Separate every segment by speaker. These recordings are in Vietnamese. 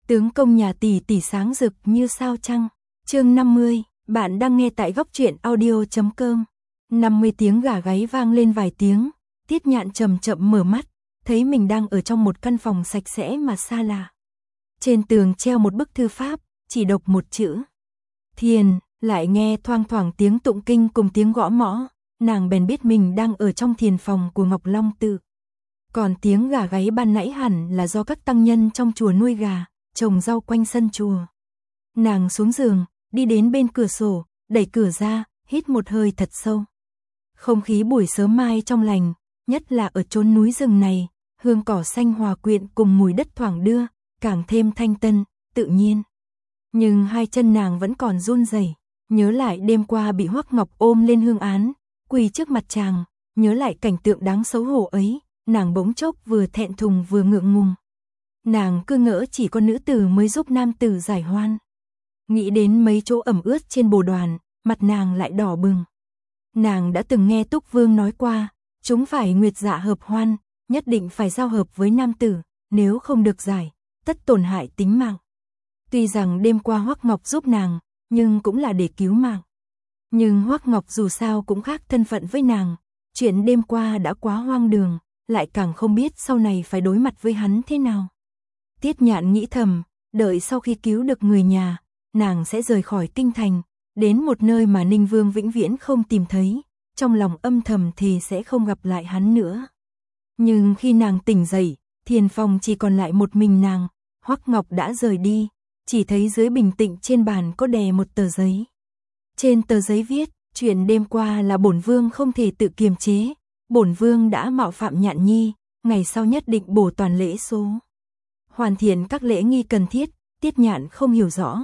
Speaker 1: Tướng công nhà tỷ tỷ sáng rực như sao trăng. Chương 50, bạn đang nghe tại góc truyện audio.com. 50 tiếng gà gáy vang lên vài tiếng, Tiết Nhạn chậm chậm mở mắt, thấy mình đang ở trong một căn phòng sạch sẽ mà xa lạ. Trên tường treo một bức thư pháp, chỉ đọc một chữ: Thiền, lại nghe thoang thoảng tiếng tụng kinh cùng tiếng gõ mõ, nàng bèn biết mình đang ở trong thiền phòng của Ngọc Long Tự. Còn tiếng gà gáy ban nãy hẳn là do các tăng nhân trong chùa nuôi gà, trồng rau quanh sân chùa. Nàng xuống giường, đi đến bên cửa sổ, đẩy cửa ra, hít một hơi thật sâu. Không khí buổi sớm mai trong lành, nhất là ở chốn núi rừng này, hương cỏ xanh hòa quyện cùng mùi đất thoảng đưa, càng thêm thanh tân, tự nhiên. Nhưng hai chân nàng vẫn còn run rẩy, nhớ lại đêm qua bị Hoắc Ngọc ôm lên hương án, quỳ trước mặt chàng, nhớ lại cảnh tượng đáng xấu hổ ấy, nàng bỗng chốc vừa thẹn thùng vừa ngượng ngùng. Nàng cứ ngỡ chỉ có nữ tử mới giúp nam tử giải hoan. Nghĩ đến mấy chỗ ẩm ướt trên bồ đoàn, mặt nàng lại đỏ bừng. Nàng đã từng nghe Túc Vương nói qua, chúng phải nguyệt dạ hợp hoan, nhất định phải giao hợp với nam tử, nếu không được giải, tất tổn hại tính mạng. Tuy rằng đêm qua Hoắc Ngọc giúp nàng, nhưng cũng là để cứu mạng. Nhưng Hoắc Ngọc dù sao cũng khác thân phận với nàng, chuyện đêm qua đã quá hoang đường, lại càng không biết sau này phải đối mặt với hắn thế nào. Tiết Nhạn nghĩ thầm, đợi sau khi cứu được người nhà, nàng sẽ rời khỏi kinh thành, đến một nơi mà Ninh Vương vĩnh viễn không tìm thấy, trong lòng âm thầm thì sẽ không gặp lại hắn nữa. Nhưng khi nàng tỉnh dậy, thiền phòng chỉ còn lại một mình nàng, Hoắc Ngọc đã rời đi, chỉ thấy dưới bình tĩnh trên bàn có đè một tờ giấy. Trên tờ giấy viết, chuyện đêm qua là bổn vương không thể tự kiềm chế, bổn vương đã mạo phạm Nhạn Nhi, ngày sau nhất định bổ toàn lễ số. Hoàn thiện các lễ nghi cần thiết, Tiết Nhạn không hiểu rõ.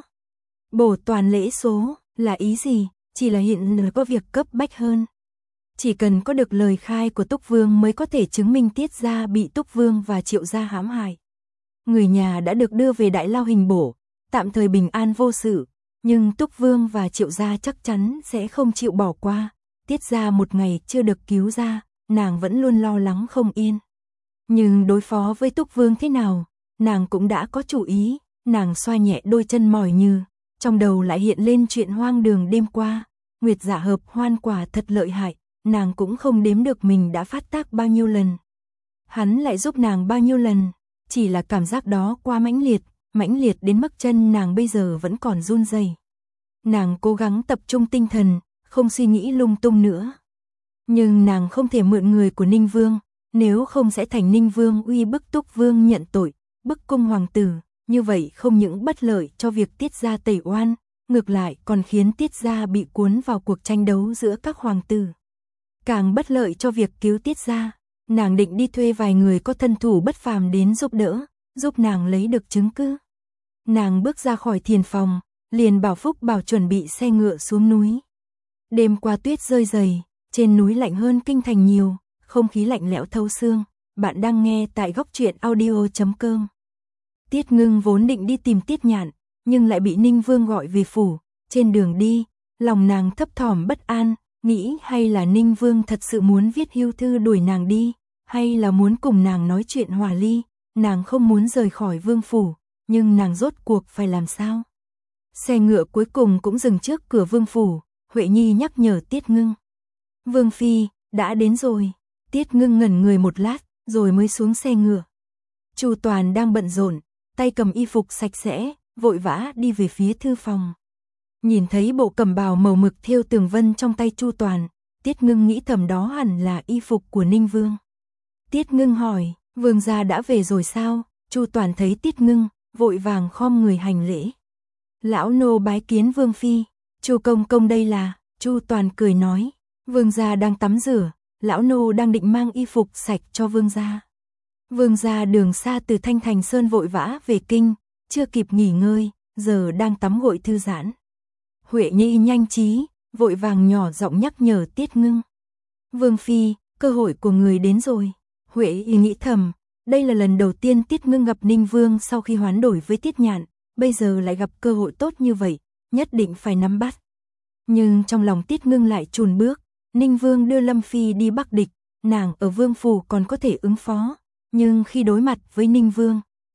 Speaker 1: Bổ toàn lễ số là ý gì, chỉ là hiện có việc cấp bách hơn. Chỉ cần có được lời khai của Túc Vương mới có thể chứng minh Tiết gia bị Túc Vương và Triệu gia hãm hại. Người nhà đã được đưa về Đại Lao hình bổ, tạm thời bình an vô sự, nhưng Túc Vương và Triệu gia chắc chắn sẽ không chịu bỏ qua. Tiết gia một ngày chưa được cứu ra, nàng vẫn luôn lo lắng không yên. Nhưng đối phó với Túc Vương thế nào, nàng cũng đã có chủ ý, nàng xoa nhẹ đôi chân mỏi như, trong đầu lại hiện lên chuyện hoang đường đêm qua, nguyệt dạ hợp hoan quả thật lợi hại, nàng cũng không đếm được mình đã phát tác bao nhiêu lần. Hắn lại giúp nàng bao nhiêu lần, chỉ là cảm giác đó quá mãnh liệt đến mức chân nàng bây giờ vẫn còn run rẩy. Nàng cố gắng tập trung tinh thần, không suy nghĩ lung tung nữa. Nhưng nàng không thể mượn người của Ninh Vương, nếu không sẽ thành Ninh Vương uy bức Túc Vương nhận tội, bức cung hoàng tử, như vậy không những bất lợi cho việc Tiết gia tẩy oan, ngược lại còn khiến Tiết gia bị cuốn vào cuộc tranh đấu giữa các hoàng tử. Càng bất lợi cho việc cứu Tiết gia, nàng định đi thuê vài người có thân thủ bất phàm đến giúp đỡ, giúp nàng lấy được chứng cứ. Nàng bước ra khỏi thiền phòng, liền bảo Phúc Bảo chuẩn bị xe ngựa xuống núi. Đêm qua tuyết rơi dày, trên núi lạnh hơn kinh thành nhiều, không khí lạnh lẽo thấu xương. Bạn đang nghe tại góc truyện audio.com. Tiết Ngưng vốn định đi tìm Tiết Nhạn, nhưng lại bị Ninh Vương gọi về phủ. Trên đường đi, lòng nàng thấp thỏm bất an, nghĩ hay là Ninh Vương thật sự muốn viết hưu thư đuổi nàng đi, hay là muốn cùng nàng nói chuyện hòa ly. Nàng không muốn rời khỏi vương phủ, nhưng nàng rốt cuộc phải làm sao? Xe ngựa cuối cùng cũng dừng trước cửa vương phủ, Huệ Nhi nhắc nhở Tiết Ngưng. Vương phi, đã đến rồi. Tiết Ngưng ngẩn người một lát, rồi mới xuống xe ngựa. Chu Toàn đang bận rộn, tay cầm y phục sạch sẽ, vội vã đi về phía thư phòng. Nhìn thấy bộ cẩm bào màu mực thêu tường vân trong tay Chu Toàn, Tiết Ngưng nghĩ thầm đó hẳn là y phục của Ninh Vương. Tiết Ngưng hỏi, vương gia đã về rồi sao? Chu Toàn thấy Tiết Ngưng, vội vàng khom người hành lễ. Lão nô bái kiến vương phi. Chu công công đây là? Chu Toàn cười nói, vương gia đang tắm rửa, lão nô đang định mang y phục sạch cho vương gia. Vương gia đường xa từ Thanh Thành Sơn vội vã về kinh, chưa kịp nghỉ ngơi, giờ đang tắm gội thư giãn. Huệ Nhi nhanh trí, vội vàng nhỏ giọng nhắc nhở Tiết Ngưng. Vương phi, cơ hội của người đến rồi. Huệ Y nghĩ thầm, đây là lần đầu tiên Tiết Ngưng gặp Ninh Vương sau khi hoán đổi với Tiết Nhạn, bây giờ lại gặp cơ hội tốt như vậy, nhất định phải nắm bắt. Nhưng trong lòng Tiết Ngưng lại chùn bước, Ninh Vương đưa Lâm Phi đi Bắc địch, nàng ở vương phủ còn có thể ứng phó, nhưng khi đối mặt với Ninh Vương,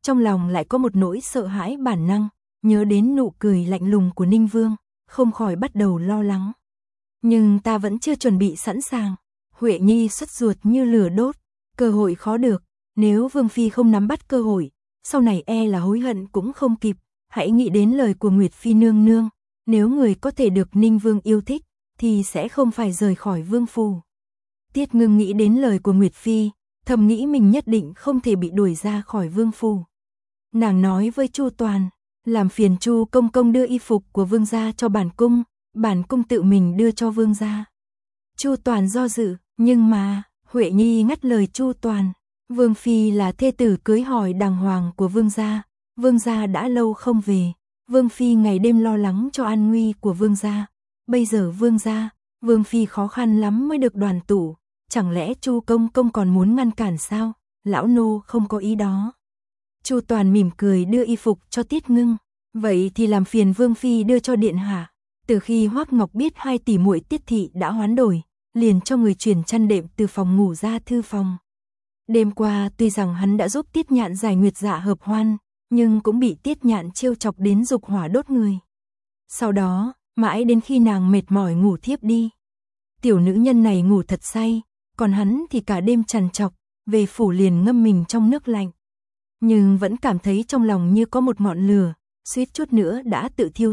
Speaker 1: trong lòng lại có một nỗi sợ hãi bản năng, nhớ đến nụ cười lạnh lùng của Ninh Vương, không khỏi bắt đầu lo lắng. Nhưng ta vẫn chưa chuẩn bị sẵn sàng. Huệ Nhi sốt ruột như lửa đốt, cơ hội khó được, nếu Vương Phi không nắm bắt cơ hội, sau này e là hối hận cũng không kịp. Hãy nghĩ đến lời của Nguyệt Phi nương nương, nếu người có thể được Ninh Vương yêu thích, thì sẽ không phải rời khỏi vương phủ. Tiết Ngưng nghĩ đến lời của Nguyệt Phi, thầm nghĩ mình nhất định không thể bị đuổi ra khỏi vương phủ. Nàng nói với Chu Toàn, làm phiền Chu công công đưa y phục của vương gia cho bản cung tự mình đưa cho vương gia. Chu Toàn do dự, nhưng mà, Huệ Nhi ngắt lời Chu Toàn, Vương Phi là thê tử cưới hỏi đàng hoàng của vương gia đã lâu không về, Vương Phi ngày đêm lo lắng cho an nguy của vương gia. Bây giờ Vương Phi khó khăn lắm mới được đoàn tụ, chẳng lẽ Chu công công còn muốn ngăn cản sao? Lão nô không có ý đó. Chu Toàn mỉm cười đưa y phục cho Tiết Ngưng, vậy thì làm phiền Vương Phi đưa cho điện hạ. Từ khi Hoắc Ngọc biết hai tỷ muội Tiết thị đã hoán đổi, liền cho người chuyển chăn đệm từ phòng ngủ ra thư phòng. Đêm qua tuy rằng hắn đã giúp Tiết Nhạn giải nguyệt dạ hợp hoan, nhưng cũng bị Tiết Nhạn trêu chọc đến dục hỏa đốt người. Sau đó, mãi đến khi nàng mệt mỏi ngủ thiếp đi. Tiểu nữ nhân này ngủ thật say, còn hắn thì cả đêm trằn trọc, về phủ liền ngâm mình trong nước lạnh. Nhưng vẫn cảm thấy trong lòng như có một ngọn lửa, suýt chút nữa đã tự thiêu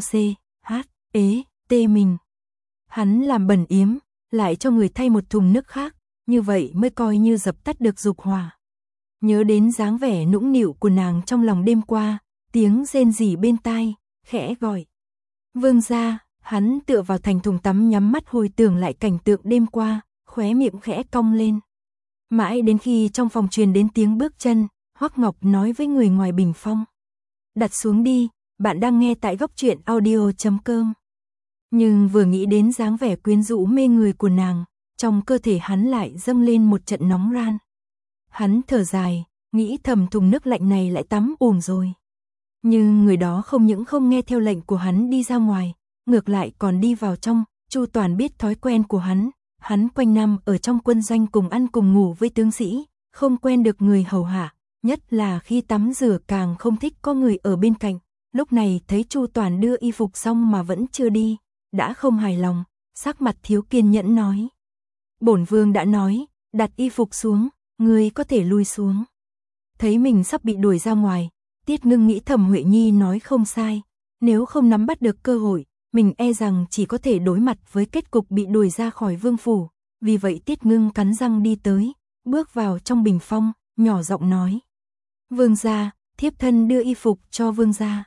Speaker 1: tê mình. Hắn làm bẩn yếm, lại cho người thay một thùng nước khác, như vậy mới coi như dập tắt được dục hỏa. Nhớ đến dáng vẻ nũng nịu của nàng trong lòng đêm qua, tiếng rên rỉ bên tai, khẽ gọi. Vương gia, hắn tựa vào thành thùng tắm nhắm mắt hồi tưởng lại cảnh tượng đêm qua, khóe miệng khẽ cong lên. Mãi đến khi trong phòng truyền đến tiếng bước chân, Hoắc Ngọc nói với người ngoài bình phong. Đặt xuống đi, bạn đang nghe tại Góc Truyện Audio.com. Nhưng vừa nghĩ đến dáng vẻ quyến rũ mê người của nàng, trong cơ thể hắn lại dâng lên một trận nóng ran. Hắn thở dài, nghĩ thầm thùng nước lạnh này lại tắm uổng rồi. Nhưng người đó không những không nghe theo lệnh của hắn đi ra ngoài, ngược lại còn đi vào trong. Chu Toàn biết thói quen của hắn quanh năm ở trong quân doanh cùng ăn cùng ngủ với tướng sĩ, không quen được người hầu hạ, nhất là khi tắm rửa càng không thích có người ở bên cạnh. Lúc này thấy Chu Toàn đưa y phục xong mà vẫn chưa đi, đã không hài lòng, sắc mặt thiếu kiên nhẫn nói. Bổn vương đã nói, đặt y phục xuống, ngươi có thể lui xuống. Thấy mình sắp bị đuổi ra ngoài, Tiết Ngưng nghĩ thầm Huệ Nhi nói không sai, nếu không nắm bắt được cơ hội, mình e rằng chỉ có thể đối mặt với kết cục bị đuổi ra khỏi vương phủ. Vì vậy Tiết Ngưng cắn răng đi tới, bước vào trong bình phong, nhỏ giọng nói. Vương gia, thiếp thân đưa y phục cho vương gia.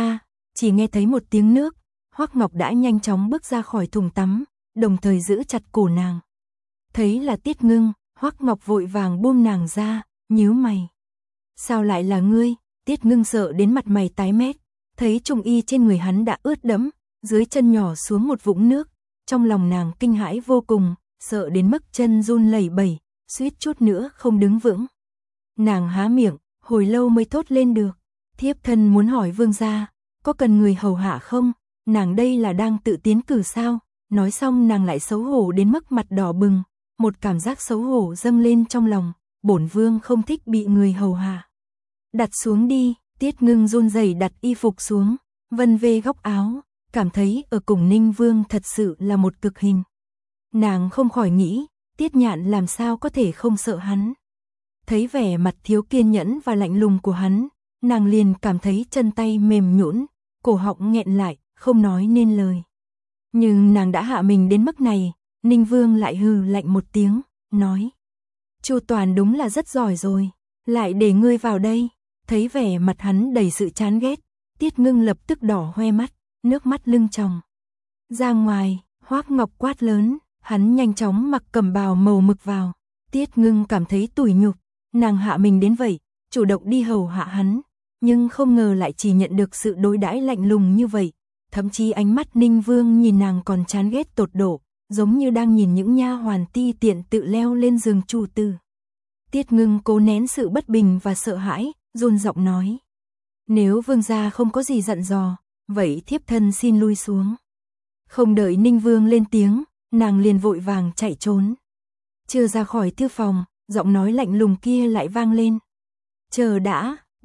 Speaker 1: Chỉ nghe thấy một tiếng nước, Hoắc Ngọc đã nhanh chóng bước ra khỏi thùng tắm, đồng thời giữ chặt cổ nàng. Thấy là Tiết Ngưng, Hoắc Ngọc vội vàng buông nàng ra, nhíu mày. Sao lại là ngươi? Tiết Ngưng sợ đến mặt mày tái mét, thấy trung y trên người hắn đã ướt đẫm, dưới chân nhỏ xuống một vũng nước, trong lòng nàng kinh hãi vô cùng, sợ đến mức chân run lẩy bẩy, suýt chút nữa không đứng vững. Nàng há miệng, hồi lâu mới thốt lên được, thiếp thân muốn hỏi vương gia, có cần người hầu hạ không? Nàng đây là đang tự tiến cử sao? Nói xong nàng lại xấu hổ đến mức mặt đỏ bừng, một cảm giác xấu hổ dâng lên trong lòng, bổn vương không thích bị người hầu hạ. Đặt xuống đi, Tiết Ngưng run rẩy đặt y phục xuống, vân vê góc áo, cảm thấy ở cùng Ninh Vương thật sự là một cực hình. Nàng không khỏi nghĩ, Tiết Nhạn làm sao có thể không sợ hắn. Thấy vẻ mặt thiếu kiên nhẫn và lạnh lùng của hắn, nàng liền cảm thấy chân tay mềm nhũn, cổ họng nghẹn lại, không nói nên lời. Nhưng nàng đã hạ mình đến mức này, Ninh Vương lại hừ lạnh một tiếng, nói. Chu Toàn đúng là rất giỏi rồi, lại để ngươi vào đây. Thấy vẻ mặt hắn đầy sự chán ghét, Tiết Ngưng lập tức đỏ hoe mắt, nước mắt lưng tròng. Ra ngoài, Hoắc Ngọc quát lớn, hắn nhanh chóng mặc cẩm bào màu mực vào. Tiết Ngưng cảm thấy tủi nhục, nàng hạ mình đến vậy, chủ động đi hầu hạ hắn, nhưng không ngờ lại chỉ nhận được sự đối đãi lạnh lùng như vậy. Thậm chí ánh mắt Ninh Vương nhìn nàng còn chán ghét tột độ, giống như đang nhìn những nha hoàn ti tiện tự leo lên giường chủ tử. Tiết Ngưng cố nén sự bất bình và sợ hãi, run giọng nói. Nếu vương gia không có gì dặn dò, vậy thiếp thân xin lui xuống. Không đợi Ninh Vương lên tiếng, nàng liền vội vàng chạy trốn. Chưa ra khỏi thư phòng, giọng nói lạnh lùng kia lại vang lên. Chờ đã,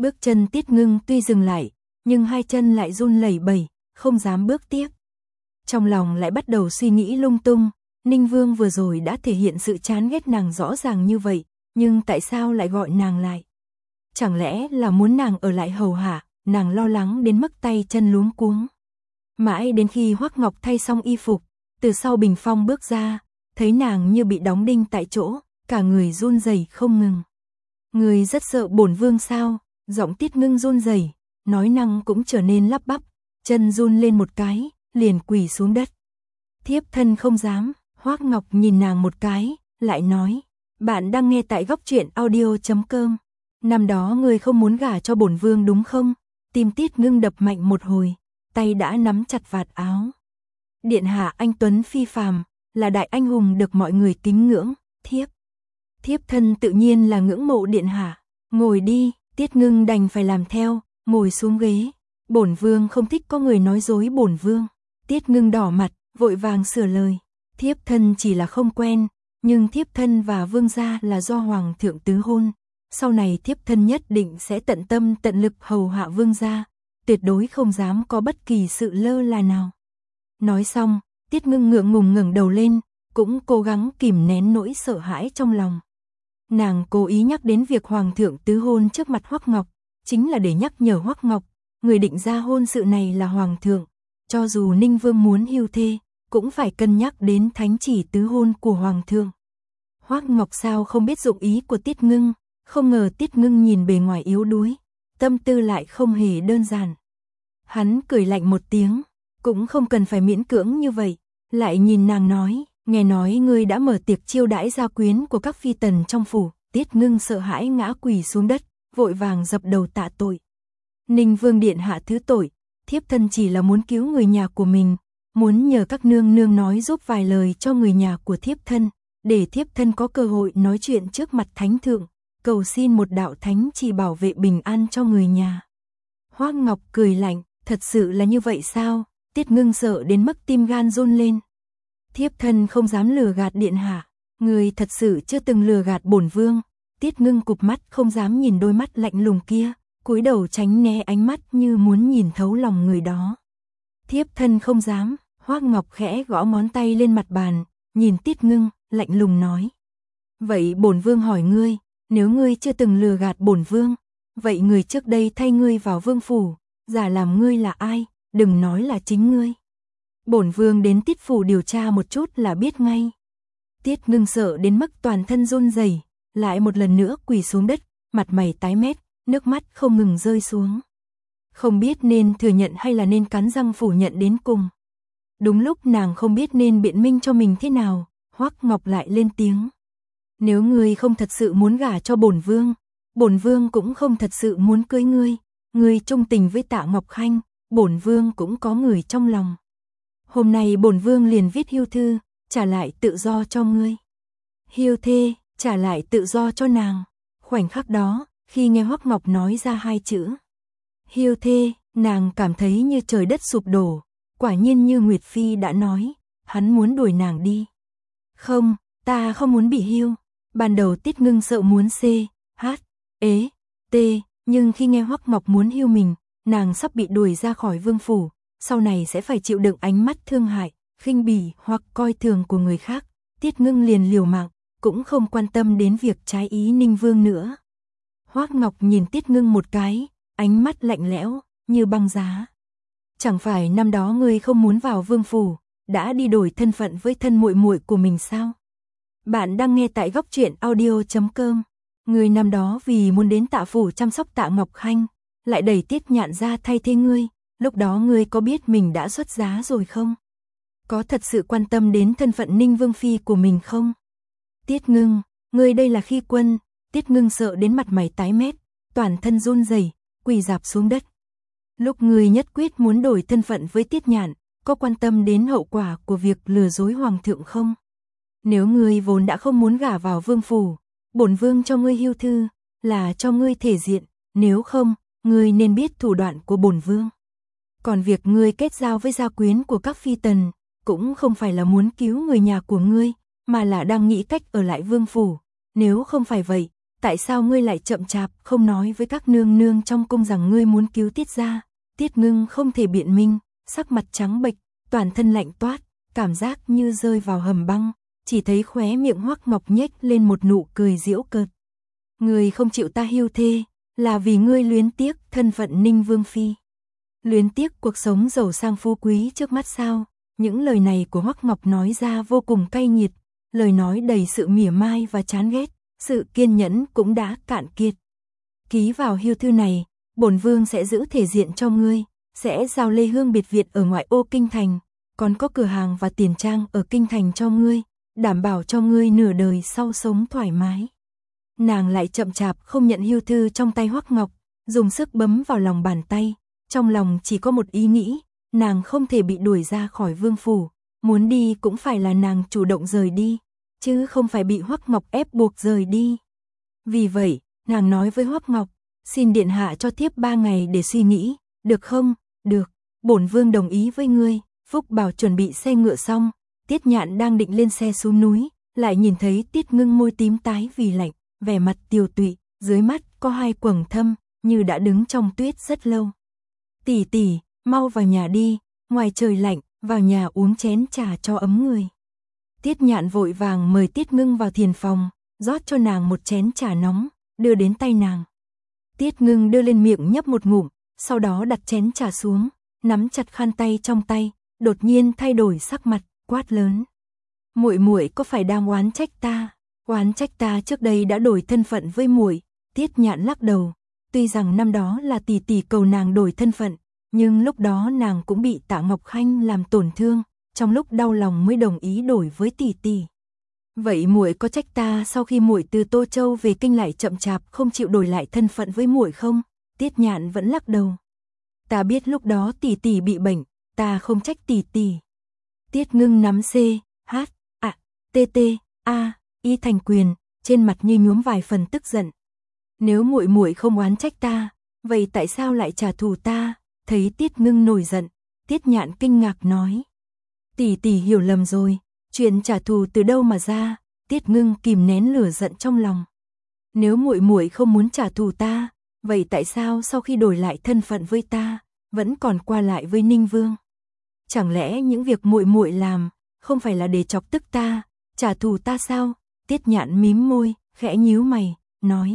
Speaker 1: Bước chân Tiết Ngưng tuy dừng lại, nhưng hai chân lại run lẩy bẩy, không dám bước tiếp. Trong lòng lại bắt đầu suy nghĩ lung tung, Ninh Vương vừa rồi đã thể hiện sự chán ghét nàng rõ ràng như vậy, nhưng tại sao lại gọi nàng lại? Chẳng lẽ là muốn nàng ở lại hầu hạ, nàng lo lắng đến mức tay chân luống cuống. Mãi đến khi Hoắc Ngọc thay xong y phục, từ sau bình phong bước ra, thấy nàng như bị đóng đinh tại chỗ, cả người run rẩy không ngừng. Người rất sợ bổn vương sao? Giọng Tiết Ngưng run rẩy, nói năng cũng trở nên lắp bắp, chân run lên một cái, liền quỳ xuống đất. Thiếp thân không dám. Hoắc Ngọc nhìn nàng một cái, lại nói, bạn đang nghe tại góc truyện audio.com. Năm đó ngươi không muốn gả cho bổn vương đúng không? Tim Tiết Ngưng đập mạnh một hồi, tay đã nắm chặt vạt áo. Điện hạ anh tuấn phi phàm, là đại anh hùng được mọi người kính ngưỡng, thiếp thân tự nhiên là ngưỡng mộ điện hạ. Ngồi đi. Tiết Ngưng đành phải làm theo, ngồi xuống ghế. Bổn vương không thích có người nói dối bổn vương. Tiết Ngưng đỏ mặt, vội vàng sửa lời. Thiếp thân chỉ là không quen, nhưng thiếp thân và vương gia là do hoàng thượng tứ hôn. Sau này thiếp thân nhất định sẽ tận tâm tận lực hầu hạ vương gia, tuyệt đối không dám có bất kỳ sự lơ là nào. Nói xong, Tiết Ngưng ngượng ngùng ngẩng đầu lên, cũng cố gắng kìm nén nỗi sợ hãi trong lòng. Nàng cố ý nhắc đến việc hoàng thượng tứ hôn trước mặt Hoắc Ngọc, chính là để nhắc nhở Hoắc Ngọc, người định ra hôn sự này là hoàng thượng, cho dù Ninh Vương muốn hưu thê, cũng phải cân nhắc đến thánh chỉ tứ hôn của hoàng thượng. Hoắc Ngọc sao không biết dụng ý của Tiết Ngưng, không ngờ Tiết Ngưng nhìn bề ngoài yếu đuối, tâm tư lại không hề đơn giản. Hắn cười lạnh một tiếng, cũng không cần phải miễn cưỡng như vậy, lại nhìn nàng nói, nghe nói ngươi đã mở tiệc chiêu đãi gia quyến của các phi tần trong phủ. Tiết Ngưng sợ hãi ngã quỳ xuống đất, vội vàng dập đầu tạ tội. Ninh Vương điện hạ thứ tội, thiếp thân chỉ là muốn cứu người nhà của mình, muốn nhờ các nương nương nói giúp vài lời cho người nhà của thiếp thân, để thiếp thân có cơ hội nói chuyện trước mặt thánh thượng, cầu xin một đạo thánh chỉ bảo vệ bình an cho người nhà. Hoắc Ngọc cười lạnh, thật sự là như vậy sao? Tiết Ngưng sợ đến mức tim gan run lên. Thiếp thân không dám lừa gạt điện hạ, người thật sự chưa từng lừa gạt bổn vương. Tiết Ngưng cụp mắt không dám nhìn đôi mắt lạnh lùng kia, cúi đầu tránh né ánh mắt như muốn nhìn thấu lòng người đó. Thiếp thân không dám. Hoắc Ngọc khẽ gõ ngón tay lên mặt bàn, nhìn Tiết Ngưng, lạnh lùng nói. Vậy bổn vương hỏi ngươi, nếu ngươi chưa từng lừa gạt bổn vương, vậy người trước đây thay ngươi vào vương phủ, giả làm ngươi là ai, đừng nói là chính ngươi. Bổn vương đến Tiết phủ điều tra một chút là biết ngay. Tiết Ngưng sợ đến mức toàn thân run rẩy, lại một lần nữa quỳ xuống đất, mặt mày tái mét, nước mắt không ngừng rơi xuống. Không biết nên thừa nhận hay là nên cắn răng phủ nhận đến cùng. Đúng lúc nàng không biết nên biện minh cho mình thế nào, Hoắc Ngọc lại lên tiếng. Nếu ngươi không thật sự muốn gả cho bổn vương cũng không thật sự muốn cưới ngươi trung tình với Tạ Ngọc Khanh, bổn vương cũng có người trong lòng. Hôm nay bổn vương liền viết hưu thư, trả lại tự do cho ngươi. Hưu thê, trả lại tự do cho nàng. Khoảnh khắc đó, khi nghe Hoắc Ngọc nói ra hai chữ hưu thê, nàng cảm thấy như trời đất sụp đổ. Quả nhiên như Nguyệt Phi đã nói, hắn muốn đuổi nàng đi. Không, ta không muốn bị hưu. Ban đầu Tiết Ngưng sợ muốn nhưng khi nghe Hoắc Ngọc muốn hưu mình, nàng sắp bị đuổi ra khỏi vương phủ, sau này sẽ phải chịu đựng ánh mắt thương hại, khinh bỉ hoặc coi thường của người khác. Tiết Ngưng liền liều mạng, cũng không quan tâm đến việc trái ý Ninh Vương nữa. Hoắc Ngọc nhìn Tiết Ngưng một cái, ánh mắt lạnh lẽo, như băng giá. Chẳng phải năm đó ngươi không muốn vào vương phủ, đã đi đổi thân phận với thân muội muội của mình sao? Bạn đang nghe tại góc truyện audio.com. Ngươi năm đó vì muốn đến Tạ phủ chăm sóc Tạ Ngọc Khanh, lại đẩy Tiết Nhạn ra thay thế ngươi, lúc đó ngươi có biết mình đã xuất giá rồi không? Có thật sự quan tâm đến thân phận Ninh Vương phi của mình không? Tiết Ngưng, ngươi đây là khi quân. Tiết Ngưng sợ đến mặt mày tái mét, toàn thân run rẩy, quỳ rạp xuống đất. Lúc ngươi nhất quyết muốn đổi thân phận với Tiết Nhạn, có quan tâm đến hậu quả của việc lừa dối hoàng thượng không? Nếu ngươi vốn đã không muốn gả vào vương phủ, bổn vương cho ngươi hưu thư, là cho ngươi thể diện, nếu không, ngươi nên biết thủ đoạn của bổn vương. Còn việc ngươi kết giao với gia quyến của các phi tần, cũng không phải là muốn cứu người nhà của ngươi, mà là đang nghĩ cách ở lại vương phủ. Nếu không phải vậy, tại sao ngươi lại chậm chạp không nói với các nương nương trong cung rằng ngươi muốn cứu Tiết gia? Tiết Ngưng không thể biện minh, sắc mặt trắng bệch, toàn thân lạnh toát, cảm giác như rơi vào hầm băng, chỉ thấy khóe miệng Hoắc Ngọc nhếch lên một nụ cười giễu cợt. Ngươi không chịu ta hưu thê, là vì ngươi luyến tiếc thân phận Ninh Vương phi. Luyến tiếc cuộc sống giàu sang phú quý trước mắt sao? Những lời này của Hoắc Ngọc nói ra vô cùng cay nghiệt, lời nói đầy sự mỉa mai và chán ghét, sự kiên nhẫn cũng đã cạn kiệt. Ký vào hưu thư này, bổn vương sẽ giữ thể diện cho ngươi, sẽ giao Lê Hương biệt viện ở ngoại ô kinh thành, còn có cửa hàng và tiền trang ở kinh thành cho ngươi, đảm bảo cho ngươi nửa đời sau sống thoải mái. Nàng lại chậm chạp không nhận hưu thư trong tay Hoắc Ngọc, dùng sức bấm vào lòng bàn tay, trong lòng chỉ có một ý nghĩ, nàng không thể bị đuổi ra khỏi vương phủ, muốn đi cũng phải là nàng chủ động rời đi, chứ không phải bị Hoắc Ngọc ép buộc rời đi. Vì vậy, nàng nói với Hoắc Ngọc, xin điện hạ cho thiếp 3 ngày để suy nghĩ, được không? Được, bổn vương đồng ý với ngươi. Phúc Bảo chuẩn bị xe ngựa xong, Tiết Nhạn đang định lên xe xuống núi, lại nhìn thấy Tiết Ngưng môi tím tái vì lạnh, vẻ mặt tiều tụy, dưới mắt có 2 quầng thâm, như đã đứng trong tuyết rất lâu. Tỷ tỷ, mau vào nhà đi, ngoài trời lạnh, vào nhà uống chén trà cho ấm người. Tiết Nhạn vội vàng mời Tiết Ngưng vào thiền phòng, rót cho nàng một chén trà nóng, đưa đến tay nàng. Tiết Ngưng đưa lên miệng nhấp một ngụm, sau đó đặt chén trà xuống, nắm chặt khăn tay trong tay, đột nhiên thay đổi sắc mặt, quát lớn. Muội muội có phải đang oán trách ta? Oán trách ta trước đây đã đổi thân phận với muội? Tiết Nhạn lắc đầu, tuy rằng năm đó là tỷ tỷ cầu nàng đổi thân phận, nhưng lúc đó nàng cũng bị Tạ Ngọc Khanh làm tổn thương, trong lúc đau lòng mới đồng ý đổi với tỷ tỷ. Vậy muội có trách ta sau khi muội từ Tô Châu về kinh lại chậm chạp không chịu đổi lại thân phận với muội không? Tiết Nhạn vẫn lắc đầu. Ta biết lúc đó tỷ tỷ bị bệnh, ta không trách tỷ tỷ. Tiết Ngưng nắm C, H, A, T, T, A, Y thành quyền, trên mặt như nhuốm vài phần tức giận. Nếu muội muội không oán trách ta, vậy tại sao lại trả thù ta? Thấy Tiết Ngưng nổi giận, Tiết Nhạn kinh ngạc nói. Tỷ tỷ hiểu lầm rồi, chuyện trả thù từ đâu mà ra? Tiết Ngưng kìm nén lửa giận trong lòng. Nếu muội muội không muốn trả thù ta, vậy tại sao sau khi đổi lại thân phận với ta, vẫn còn qua lại với Ninh Vương? Chẳng lẽ những việc muội muội làm không phải là để chọc tức ta, trả thù ta sao? Tiết Nhạn mím môi, khẽ nhíu mày, nói.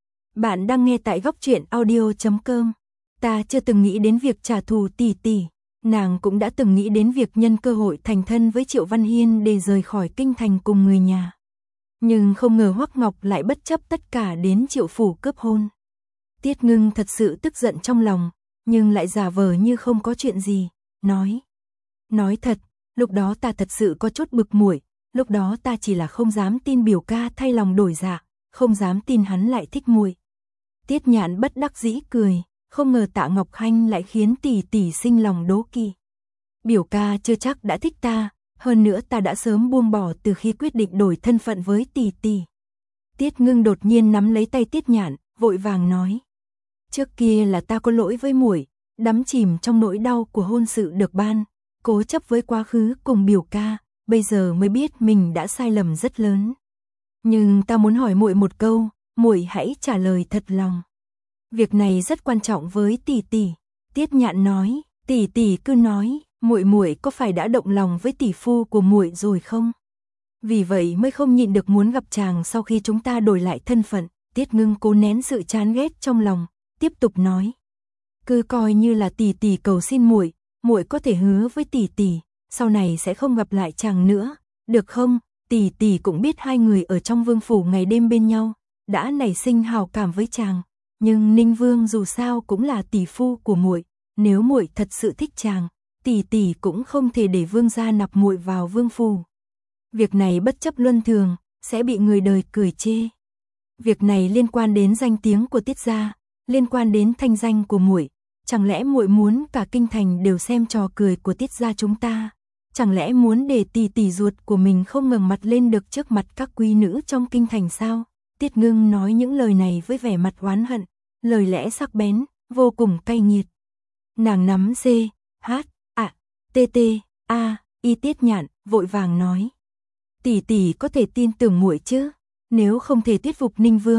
Speaker 1: Bạn đang nghe tại Góc Truyện Audio.com. Ta chưa từng nghĩ đến việc trả thù tỷ tỷ, nàng cũng đã từng nghĩ đến việc nhân cơ hội thành thân với Triệu Văn Hiên để rời khỏi kinh thành cùng người nhà. Nhưng không ngờ Hoắc Ngọc lại bất chấp tất cả đến Triệu phủ cướp hôn. Tiết Ngưng thật sự tức giận trong lòng, nhưng lại giả vờ như không có chuyện gì, nói. Nói thật, lúc đó ta thật sự có chút bực muội, lúc đó ta chỉ là không dám tin biểu ca thay lòng đổi dạ, không dám tin hắn lại thích muội. Tiết Nhạn bất đắc dĩ cười, không ngờ Tạ Ngọc Khanh lại khiến tỷ tỷ sinh lòng đố kỵ. Biểu ca chưa chắc đã thích ta, hơn nữa ta đã sớm buông bỏ từ khi quyết định đổi thân phận với tỷ tỷ. Tiết Ngưng đột nhiên nắm lấy tay Tiết Nhạn, vội vàng nói. Trước kia là ta có lỗi với muội, đắm chìm trong nỗi đau của hôn sự được ban, cố chấp với quá khứ cùng biểu ca, bây giờ mới biết mình đã sai lầm rất lớn. Nhưng ta muốn hỏi muội một câu, muội hãy trả lời thật lòng. Việc này rất quan trọng với tỷ tỷ. Tiết Nhạn nói, tỷ tỷ cứ nói, muội muội có phải đã động lòng với tỷ phu của muội rồi không? Vì vậy mới không nhịn được muốn gặp chàng sau khi chúng ta đổi lại thân phận. Tiết Ngưng cố nén sự chán ghét trong lòng, tiếp tục nói. Cứ coi như là tỷ tỷ cầu xin muội, muội có thể hứa với tỷ tỷ, sau này sẽ không gặp lại chàng nữa, được không? Tỷ tỷ cũng biết hai người ở trong vương phủ ngày đêm bên nhau, đã nảy sinh hào cảm với chàng, nhưng Ninh Vương dù sao cũng là tỷ phu của muội, nếu muội thật sự thích chàng, tỷ tỷ cũng không thể để vương gia nạp muội vào vương phủ. Việc này bất chấp luân thường, sẽ bị người đời cười chê. Việc này liên quan đến danh tiếng của Tiết gia, liên quan đến thanh danh của muội, chẳng lẽ muội muốn cả kinh thành đều xem trò cười của Tiết gia chúng ta? Chẳng lẽ muốn để tỷ tỷ ruột của mình không ngẩng mặt lên được trước mặt các quý nữ trong kinh thành sao? Tiết Ngưng nói những lời này với vẻ mặt oán hận, lời lẽ sắc bén, vô cùng cay nghiệt. Nàng nắm C, H, A, T, T, A, Y. Tiết Nhạn vội vàng nói. Tỷ tỷ có thể tin tưởng muội chứ? Nếu không thể thuyết phục Ninh Vương,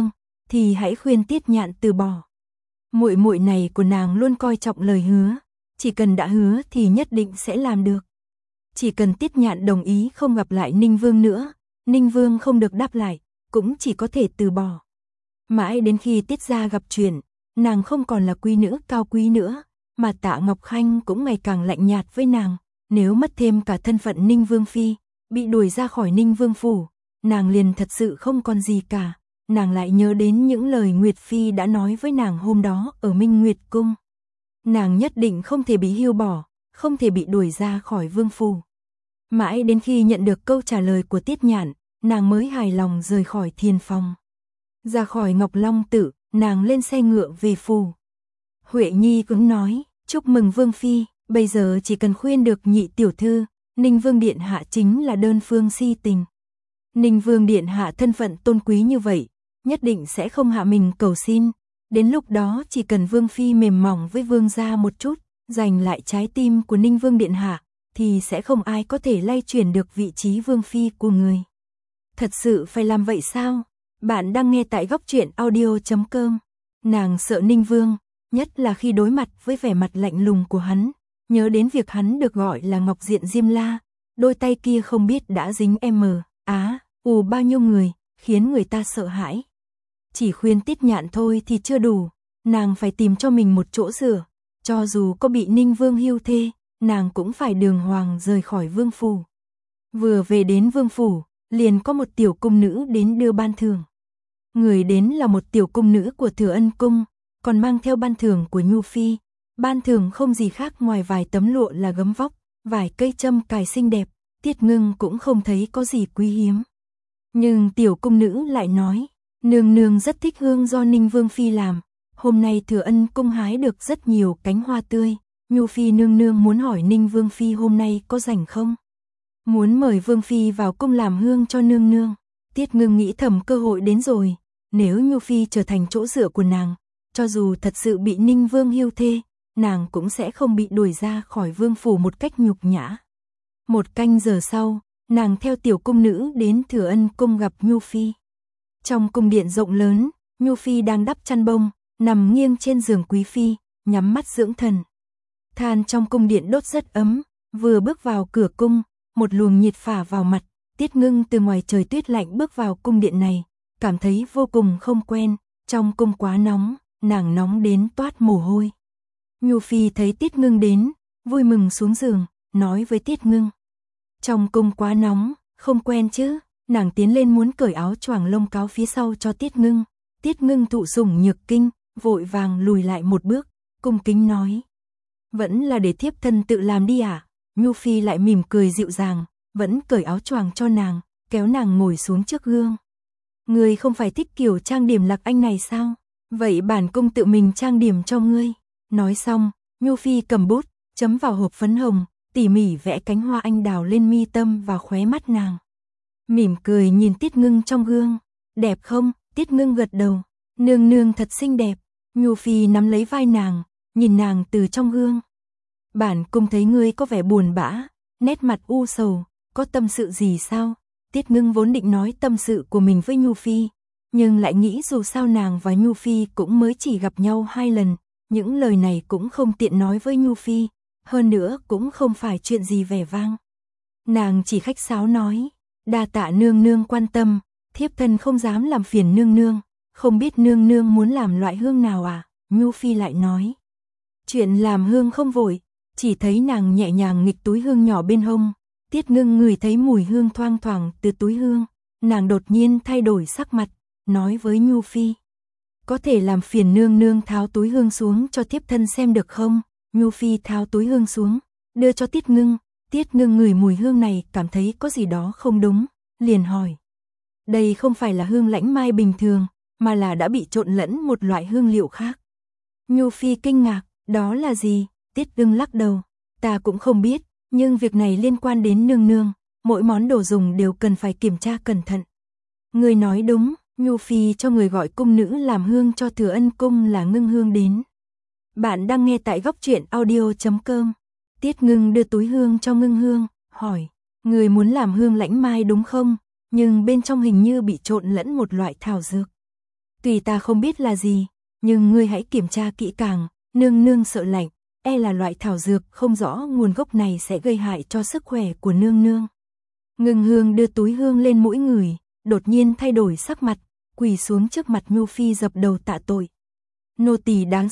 Speaker 1: thì hãy khuyên Tiết Nhạn từ bỏ. Muội muội này của nàng luôn coi trọng lời hứa, chỉ cần đã hứa thì nhất định sẽ làm được. Chỉ cần Tiết Nhạn đồng ý không gặp lại Ninh Vương nữa, Ninh Vương không được đáp lại, cũng chỉ có thể từ bỏ. Mãi đến khi Tiết gia gặp chuyện, nàng không còn là quý nữ cao quý nữa, mà Tạ Ngọc Khanh cũng ngày càng lạnh nhạt với nàng. Nếu mất thêm cả thân phận Ninh Vương phi, bị đuổi ra khỏi Ninh Vương phủ, nàng liền thật sự không còn gì cả. Nàng lại nhớ đến những lời Nguyệt phi đã nói với nàng hôm đó ở Minh Nguyệt cung. Nàng nhất định không thể bị hiêu bỏ, không thể bị đuổi ra khỏi vương phủ. Mãi đến khi nhận được câu trả lời của Tiết Nhạn, nàng mới hài lòng rời khỏi Thiền phòng. Ra khỏi Ngọc Long Tự, nàng lên xe ngựa về phủ. Huệ Nhi cũng nói, chúc mừng Vương phi, bây giờ chỉ cần khuyên được nhị tiểu thư, Ninh Vương điện hạ chính là đơn phương si tình. Ninh Vương điện hạ thân phận tôn quý như vậy, nhất định sẽ không hạ mình cầu xin. Đến lúc đó chỉ cần Vương phi mềm mỏng với Vương gia một chút, giành lại trái tim của Ninh Vương điện hạ, thì sẽ không ai có thể lay chuyển được vị trí Vương phi của người. Thật sự phải làm vậy sao? Bạn đang nghe tại góc truyện audio.com. Nàng sợ Ninh Vương, nhất là khi đối mặt với vẻ mặt lạnh lùng của hắn, nhớ đến việc hắn được gọi là Ngọc Diện Diêm La, đôi tay kia không biết đã dính bao nhiêu người, khiến người ta sợ hãi. Chỉ khuyên Tiết Nhạn thôi thì chưa đủ, nàng phải tìm cho mình một chỗ dựa, cho dù có bị Ninh Vương hiêu thê, nàng cũng phải đường hoàng rời khỏi vương phủ. Vừa về đến vương phủ, liền có một tiểu cung nữ đến đưa ban thưởng. Người đến là một tiểu cung nữ của Thừa Ân cung, còn mang theo ban thưởng của Nhu phi. Ban thưởng không gì khác ngoài vài tấm lụa là gấm vóc, vài cây châm cài xinh đẹp. Tiết Ngưng cũng không thấy có gì quý hiếm. Nhưng tiểu cung nữ lại nói, nương nương rất thích hương do Ninh Vương phi làm. Hôm nay Thừa Ân cung hái được rất nhiều cánh hoa tươi. Nhu phi nương nương muốn hỏi Ninh Vương phi hôm nay có rảnh không? Muốn mời Vương phi vào cung làm hương cho nương nương. Tiết Ngưng nghĩ thầm cơ hội đến rồi. Nếu Nhu phi trở thành chỗ dựa của nàng, cho dù thật sự bị Ninh Vương hiêu thê, nàng cũng sẽ không bị đuổi ra khỏi vương phủ một cách nhục nhã. 1 canh giờ sau, nàng theo tiểu cung nữ đến Thừa Ân cung gặp Nhu phi. Trong cung điện rộng lớn, Nhu phi đang đắp chăn bông, nằm nghiêng trên giường quý phi, nhắm mắt dưỡng thần. Than trong cung điện đốt rất ấm, vừa bước vào cửa cung, một luồng nhiệt phả vào mặt. Tiết Ngưng từ ngoài trời tuyết lạnh bước vào cung điện này, cảm thấy vô cùng không quen. Trong cung quá nóng, nàng nóng đến toát mồ hôi. Nhu phi thấy Tiết Ngưng đến, vui mừng xuống giường, nói với Tiết Ngưng. Trong cung quá nóng, không quen chứ? Nàng tiến lên muốn cởi áo choàng lông cáo phía sau cho Tiết Ngưng. Tiết Ngưng thụ sủng nhược kinh, vội vàng lùi lại một bước, cung kính nói. Vẫn là để thiếp thân tự làm đi à? Nhu phi lại mỉm cười dịu dàng, vẫn cởi áo choàng cho nàng, kéo nàng ngồi xuống trước gương. Ngươi không phải thích kiểu trang điểm Lạc Anh này sao? Vậy bản cung tự mình trang điểm cho ngươi. Nói xong, Nhu phi cầm bút, chấm vào hộp phấn hồng, tỉ mỉ vẽ cánh hoa anh đào lên mi tâm và khóe mắt nàng. Mỉm cười nhìn Tiết Ngưng trong gương. Đẹp không? Tiết Ngưng gật đầu. Nương nương thật xinh đẹp. Nhu phi nắm lấy vai nàng, nhìn nàng từ trong gương. Bản cung thấy ngươi có vẻ buồn bã, nét mặt u sầu, có tâm sự gì sao? Tiết Ngưng vốn định nói tâm sự của mình với Nhu phi, nhưng lại nghĩ dù sao nàng và Nhu phi cũng mới chỉ gặp nhau 2 lần, những lời này cũng không tiện nói với Nhu phi, hơn nữa cũng không phải chuyện gì vẻ vang. Nàng chỉ khách sáo nói, đa tạ nương nương quan tâm, thiếp thân không dám làm phiền nương nương, không biết nương nương muốn làm loại hương nào à? Nhu phi lại nói, chuyện làm hương không vội, chỉ thấy nàng nhẹ nhàng nghịch túi hương nhỏ bên hông. Tiết Ngưng ngửi thấy mùi hương thoang thoảng từ túi hương, nàng đột nhiên thay đổi sắc mặt, nói với Nhu phi. Có thể làm phiền nương nương tháo túi hương xuống cho thiếp thân xem được không? Nhu phi tháo túi hương xuống, đưa cho Tiết Ngưng. Tiết Ngưng ngửi mùi hương này cảm thấy có gì đó không đúng, liền hỏi. Đây không phải là hương lãnh mai bình thường, mà là đã bị trộn lẫn một loại hương liệu khác. Nhu phi kinh ngạc, đó là gì? Tiết Ngưng lắc đầu, ta cũng không biết. Nhưng việc này liên quan đến nương nương, mỗi món đồ dùng đều cần phải kiểm tra cẩn thận. Người nói đúng, Nhu phi cho người gọi cung nữ làm hương cho Thừa Ân cung là Ngưng Hương đến. Bạn đang nghe tại góc truyện audio.com. Tiết Ngưng đưa túi hương cho Ngưng Hương, hỏi, người muốn làm hương lãnh mai đúng không? Nhưng bên trong hình như bị trộn lẫn một loại thảo dược. Tuy ta không biết là gì, nhưng ngươi hãy kiểm tra kỹ càng, nương nương sợ lạnh, e là loại thảo dược không rõ nguồn gốc này sẽ gây hại cho sức khỏe của nương nương. Ngưng Hương đưa túi hương lên mũi người, đột nhiên thay đổi sắc mặt, quỳ xuống trước mặt Nhu Phi dập đầu tạ tội. Nô tỳ đáng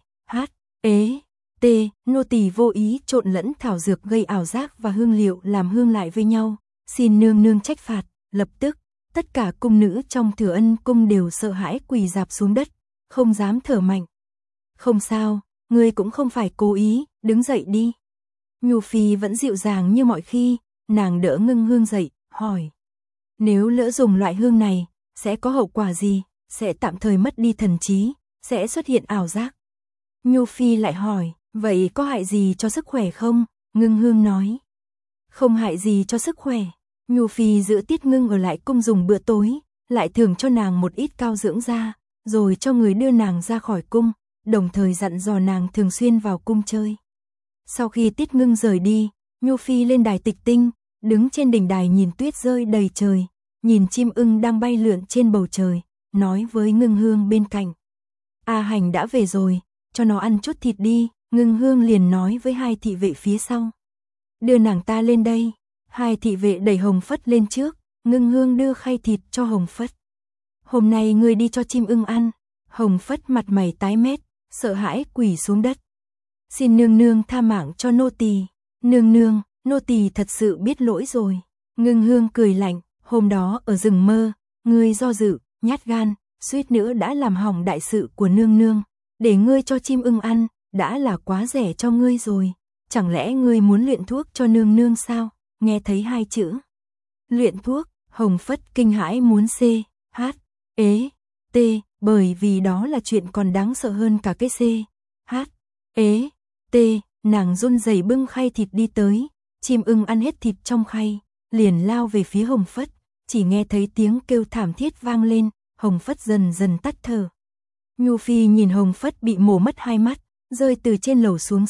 Speaker 1: nô tỳ vô ý trộn lẫn thảo dược gây ảo giác và hương liệu làm hương lại với nhau, xin nương nương trách phạt. Lập tức, tất cả cung nữ trong Thừa Ân cung đều sợ hãi quỳ rạp xuống đất, không dám thở mạnh. Không sao, ngươi cũng không phải cố ý, đứng dậy đi. Nhu Phi vẫn dịu dàng như mọi khi, nàng đỡ Ngưng Hương dậy, hỏi. Nếu lỡ dùng loại hương này, sẽ có hậu quả gì? Sẽ tạm thời mất đi thần trí, sẽ xuất hiện ảo giác. Nhu Phi lại hỏi, vậy có hại gì cho sức khỏe không? Ngưng Hương nói. Không hại gì cho sức khỏe. Nhu Phi giữ Tiết Ngưng ở lại cung dùng bữa tối, lại thưởng cho nàng một ít cao dưỡng da, rồi cho người đưa nàng ra khỏi cung, đồng thời dặn dò nàng thường xuyên vào cung chơi. Sau khi Tiết Ngưng rời đi, Nhu Phi lên đài Tịch Tinh, đứng trên đỉnh đài nhìn tuyết rơi đầy trời, nhìn chim ưng đang bay lượn trên bầu trời, nói với Ngưng Hương bên cạnh. A Hành đã về rồi, cho nó ăn chút thịt đi. Ngưng Hương liền nói với hai thị vệ phía sau. Đưa nàng ta lên đây. Hai thị vệ đẩy Hồng Phất lên trước, Ngưng Hương đưa khay thịt cho Hồng Phất. Hôm nay ngươi đi cho chim ưng ăn. Hồng Phất mặt mày tái mét, sợ hãi quỳ xuống đất. Xin nương nương tha mạng cho nô tỳ. Nương nương, nô tỳ thật sự biết lỗi rồi. Ngưng Hương cười lạnh, hôm đó ở rừng mơ, ngươi do dự, nhát gan, suýt nữa đã làm hỏng đại sự của nương nương. Để ngươi cho chim ưng ăn, đã là quá rẻ cho ngươi rồi. Chẳng lẽ ngươi muốn luyện thuốc cho nương nương sao? Nghe thấy hai chữ luyện thuốc, Hồng Phất kinh hãi muốn bởi vì đó là chuyện còn đáng sợ hơn cả cái nàng run rẩy bưng khay thịt đi tới, chim ưng ăn hết thịt trong khay, liền lao về phía Hồng Phất, chỉ nghe thấy tiếng kêu thảm thiết vang lên, Hồng Phất dần dần tắt thở. Nhu Phi nhìn Hồng Phất bị mổ mất hai mắt, rơi từ trên lầu xuống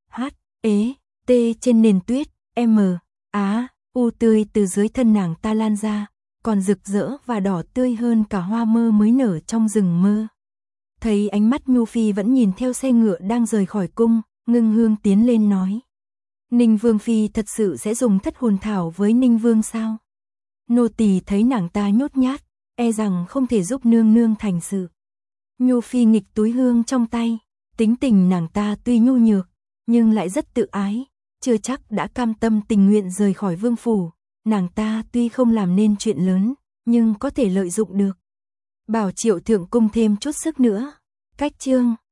Speaker 1: trên nền tuyết, u tươi từ dưới thân nàng ta lan ra, còn rực rỡ và đỏ tươi hơn cả hoa mơ mới nở trong rừng mơ. Thấy ánh mắt Nhu Phi vẫn nhìn theo xe ngựa đang rời khỏi cung, Ngưng Hương tiến lên nói. Ninh Vương Phi thật sự sẽ dùng thất hồn thảo với Ninh Vương sao? Nô tỳ thấy nàng ta nhút nhát, e rằng không thể giúp nương nương thành sự. Nhu Phi nghịch túi hương trong tay, tính tình nàng ta tuy nhu nhược, nhưng lại rất tự ái, chưa chắc đã cam tâm tình nguyện rời khỏi vương phủ. Nàng ta tuy không làm nên chuyện lớn, nhưng có thể lợi dụng được. Bảo Triệu thượng cung thêm chút sức nữa. Cách chương